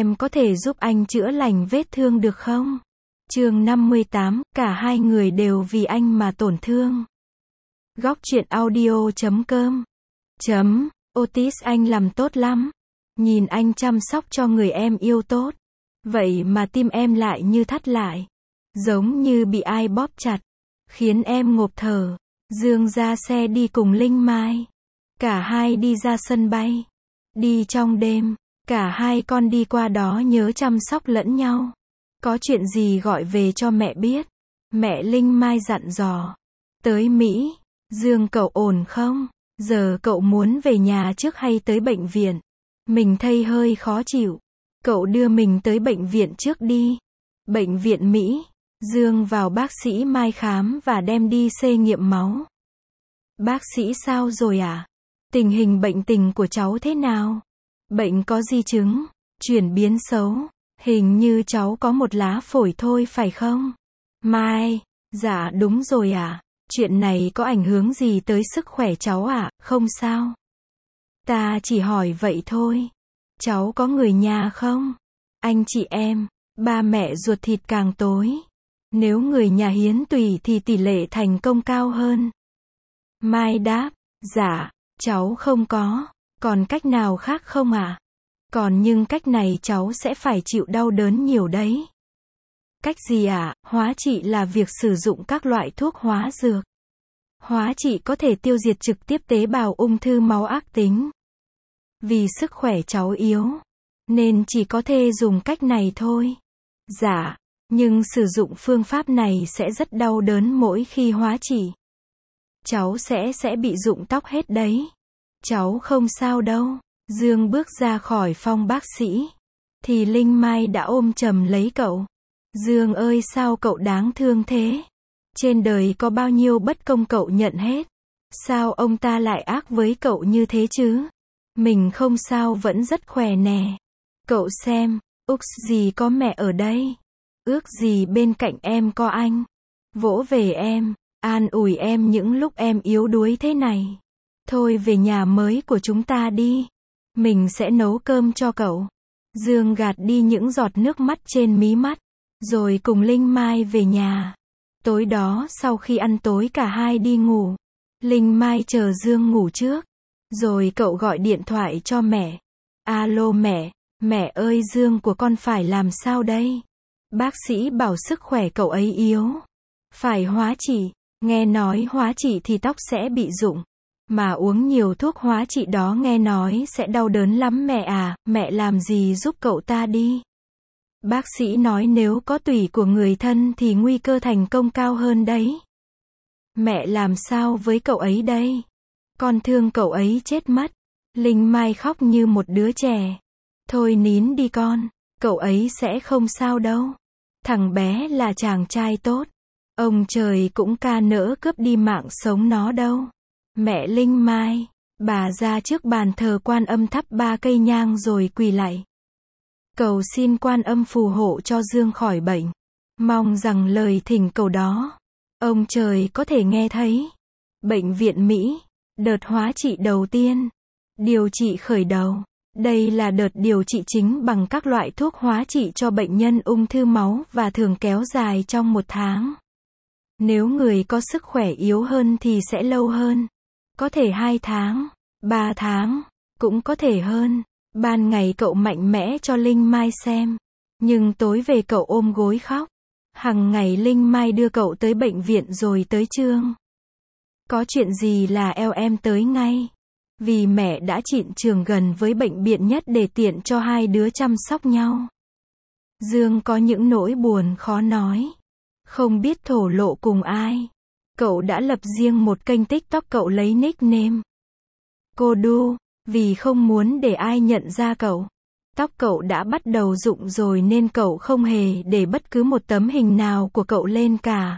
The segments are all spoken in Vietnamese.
em có thể giúp anh chữa lành vết thương được không? Chương 58, cả hai người đều vì anh mà tổn thương. Góc truyện audio.com Otis, anh làm tốt lắm. Nhìn anh chăm sóc cho người em yêu tốt. Vậy mà tim em lại như thắt lại. Giống như bị ai bóp chặt. Khiến em ngộp thở. Dương ra xe đi cùng Linh Mai. Cả hai đi ra sân bay. Đi trong đêm. Cả hai con đi qua đó nhớ chăm sóc lẫn nhau. Có chuyện gì gọi về cho mẹ biết. Mẹ Linh Mai dặn dò. Tới Mỹ. Dương, cậu ổn không? Giờ cậu muốn về nhà trước hay tới bệnh viện? Mình thấy hơi khó chịu. Cậu đưa mình tới bệnh viện trước đi. Bệnh viện Mỹ. Dương vào bác sĩ Mai khám và đem đi xét nghiệm máu. Bác sĩ sao rồi ạ? Tình hình bệnh tình của cháu thế nào? Bệnh có di chứng, chuyển biến xấu. Hình như cháu có một lá phổi thôi phải không? Mai, dạ đúng rồi ạ. Chuyện này có ảnh hưởng gì tới sức khỏe cháu ạ? Không sao. Ta chỉ hỏi vậy thôi. Cháu có người nhà không? Anh chị em, ba mẹ ruột thịt càng tối. Nếu người nhà hiến tủy thì tỷ lệ thành công cao hơn. Mai đáp, dạ, cháu không có. Còn cách nào khác không ạ? Còn nhưng cách này cháu sẽ phải chịu đau đớn nhiều đấy. Cách gì ạ? Hóa trị là việc sử dụng các loại thuốc hóa dược. Hóa trị có thể tiêu diệt trực tiếp tế bào ung thư máu ác tính. Vì sức khỏe cháu yếu, nên chỉ có thể dùng cách này thôi. Dạ, nhưng sử dụng phương pháp này sẽ rất đau đớn mỗi khi hóa trị. Cháu sẽ bị rụng tóc hết đấy. Cháu không sao đâu. Dương bước ra khỏi phòng bác sĩ. Thì Linh Mai đã ôm chầm lấy cậu. Dương ơi, sao cậu đáng thương thế? Trên đời có bao nhiêu bất công cậu nhận hết. Sao ông ta lại ác với cậu như thế chứ? Mình không sao, vẫn rất khỏe nè. Cậu xem, ước gì có mẹ ở đây. Ước gì bên cạnh em có anh. Vỗ về em, an ủi em những lúc em yếu đuối thế này. Thôi về nhà mới của chúng ta đi. Mình sẽ nấu cơm cho cậu. Dương gạt đi những giọt nước mắt trên mí mắt. Rồi cùng Linh Mai về nhà. Tối đó sau khi ăn tối cả hai đi ngủ. Linh Mai chờ Dương ngủ trước. Rồi cậu gọi điện thoại cho mẹ. Alo mẹ, mẹ ơi, Dương của con phải làm sao đây? Bác sĩ bảo sức khỏe cậu ấy yếu. Phải hóa trị. Nghe nói hóa trị thì tóc sẽ bị rụng. Mà uống nhiều thuốc hóa trị đó nghe nói sẽ đau đớn lắm mẹ à, mẹ làm gì giúp cậu ta đi. Bác sĩ nói nếu có tủy của người thân thì nguy cơ thành công cao hơn đấy. Mẹ làm sao với cậu ấy đây? Con thương cậu ấy chết mất. Linh Mai khóc như một đứa trẻ. Thôi nín đi con, cậu ấy sẽ không sao đâu. Thằng bé là chàng trai tốt. Ông trời cũng ca nỡ cướp đi mạng sống nó đâu. Mẹ Linh Mai, bà ra trước bàn thờ Quan Âm thắp 3 cây nhang rồi quỳ lạy. Cầu xin Quan Âm phù hộ cho Dương khỏi bệnh. Mong rằng lời thỉnh cầu đó, ông trời có thể nghe thấy. Bệnh viện Mỹ, đợt hóa trị đầu tiên. Điều trị khởi đầu. Đây là đợt điều trị chính bằng các loại thuốc hóa trị cho bệnh nhân ung thư máu và thường kéo dài trong 1 tháng. Nếu người có sức khỏe yếu hơn thì sẽ lâu hơn. Có thể 2 tháng, 3 tháng, cũng có thể hơn. Ban ngày cậu mạnh mẽ cho Linh Mai xem. Nhưng tối về cậu ôm gối khóc. Hằng ngày Linh Mai đưa cậu tới bệnh viện rồi tới Trương. Có chuyện gì là eo em tới ngay. Vì mẹ đã chịn trường gần với bệnh viện nhất để tiện cho hai đứa chăm sóc nhau. Dương có những nỗi buồn khó nói. Không biết thổ lộ cùng ai. Cậu đã lập riêng một kênh TikTok, cậu lấy nickname Cô Đu, vì không muốn để ai nhận ra cậu. Tóc cậu đã bắt đầu rụng rồi nên cậu không hề để bất cứ một tấm hình nào của cậu lên cả.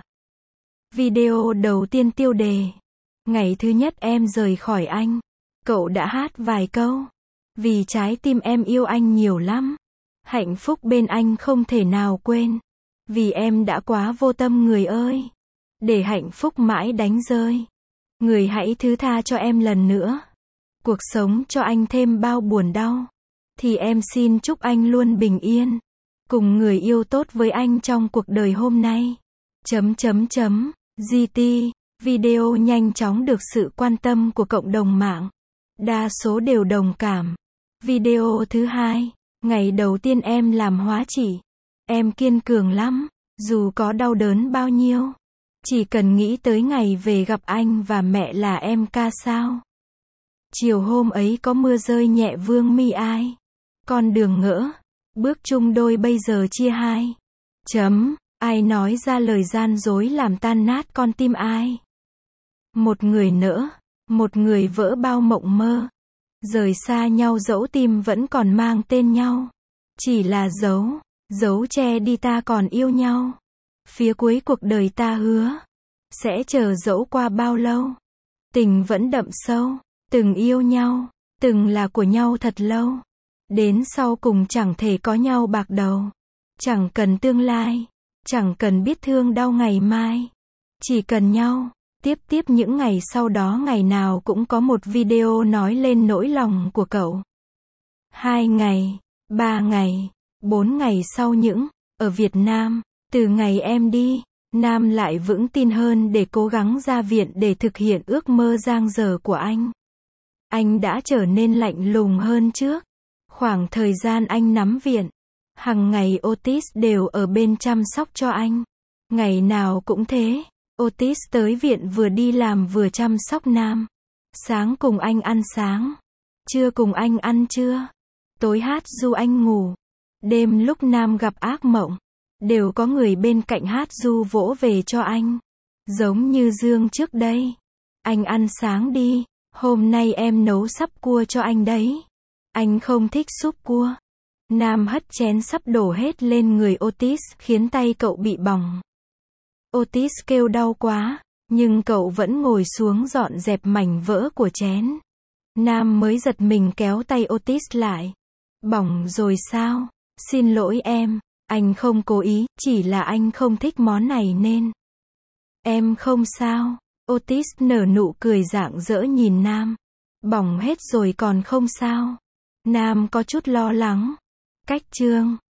Video đầu tiên tiêu đề: ngày thứ nhất em rời khỏi anh. Cậu đã hát vài câu. Vì trái tim em yêu anh nhiều lắm. Hạnh phúc bên anh không thể nào quên. Vì em đã quá vô tâm người ơi. Để hạnh phúc mãi đánh rơi. Người hãy thứ tha cho em lần nữa. Cuộc sống cho anh thêm bao buồn đau. thì em xin chúc anh luôn bình yên, cùng người yêu tốt với anh trong cuộc đời hôm nay. GT, video nhanh chóng được sự quan tâm của cộng đồng mạng. Đa số đều đồng cảm. Video thứ hai, ngày đầu tiên em làm hóa chỉ. Em kiên cường lắm, dù có đau đớn bao nhiêu. Chỉ cần nghĩ tới ngày về gặp anh và mẹ là em ca sao. Chiều hôm ấy có mưa rơi nhẹ vương mi ai. Con đường ngỡ, bước chung đôi bây giờ chia hai. Ai nói ra lời gian dối làm tan nát con tim ai. Một người nỡ, một người vỡ bao mộng mơ. Rời xa nhau dẫu tim vẫn còn mang tên nhau. Chỉ là dấu che đi ta còn yêu nhau. Phía cuối cuộc đời ta hứa, sẽ chờ dẫu qua bao lâu. Tình vẫn đậm sâu, từng yêu nhau, từng là của nhau thật lâu. Đến sau cùng chẳng thể có nhau bạc đầu. Chẳng cần tương lai, chẳng cần biết thương đau ngày mai. Chỉ cần nhau. Tiếp những ngày sau đó ngày nào cũng có một video nói lên nỗi lòng của cậu. 2 ngày, 3 ngày, 4 ngày sau ở Việt Nam, từ ngày em đi, Nam lại vững tin hơn để cố gắng ra viện để thực hiện ước mơ dang dở của anh. Anh đã trở nên lạnh lùng hơn trước. Khoảng thời gian anh nắm viện, hằng ngày Otis đều ở bên chăm sóc cho anh. Ngày nào cũng thế. Otis tới viện vừa đi làm vừa chăm sóc Nam. Sáng cùng anh ăn sáng. Trưa cùng anh ăn trưa. Tối hát ru anh ngủ. Đêm lúc Nam gặp ác mộng, đều có người bên cạnh hát ru vỗ về cho anh. Giống như Dương trước đây. Anh ăn sáng đi. Hôm nay em nấu sắp cua cho anh đấy. Anh không thích súp cua. Nam hất chén sắp đổ hết lên người Otis khiến tay cậu bị bỏng. Otis kêu đau quá, nhưng cậu vẫn ngồi xuống dọn dẹp mảnh vỡ của chén. Nam mới giật mình kéo tay Otis lại. Bỏng rồi sao? Xin lỗi em, anh không cố ý, chỉ là anh không thích món này nên. Em không sao. Otis nở nụ cười rạng rỡ nhìn Nam. Bỏng hết rồi còn không sao. Nam có chút lo lắng. Cách chương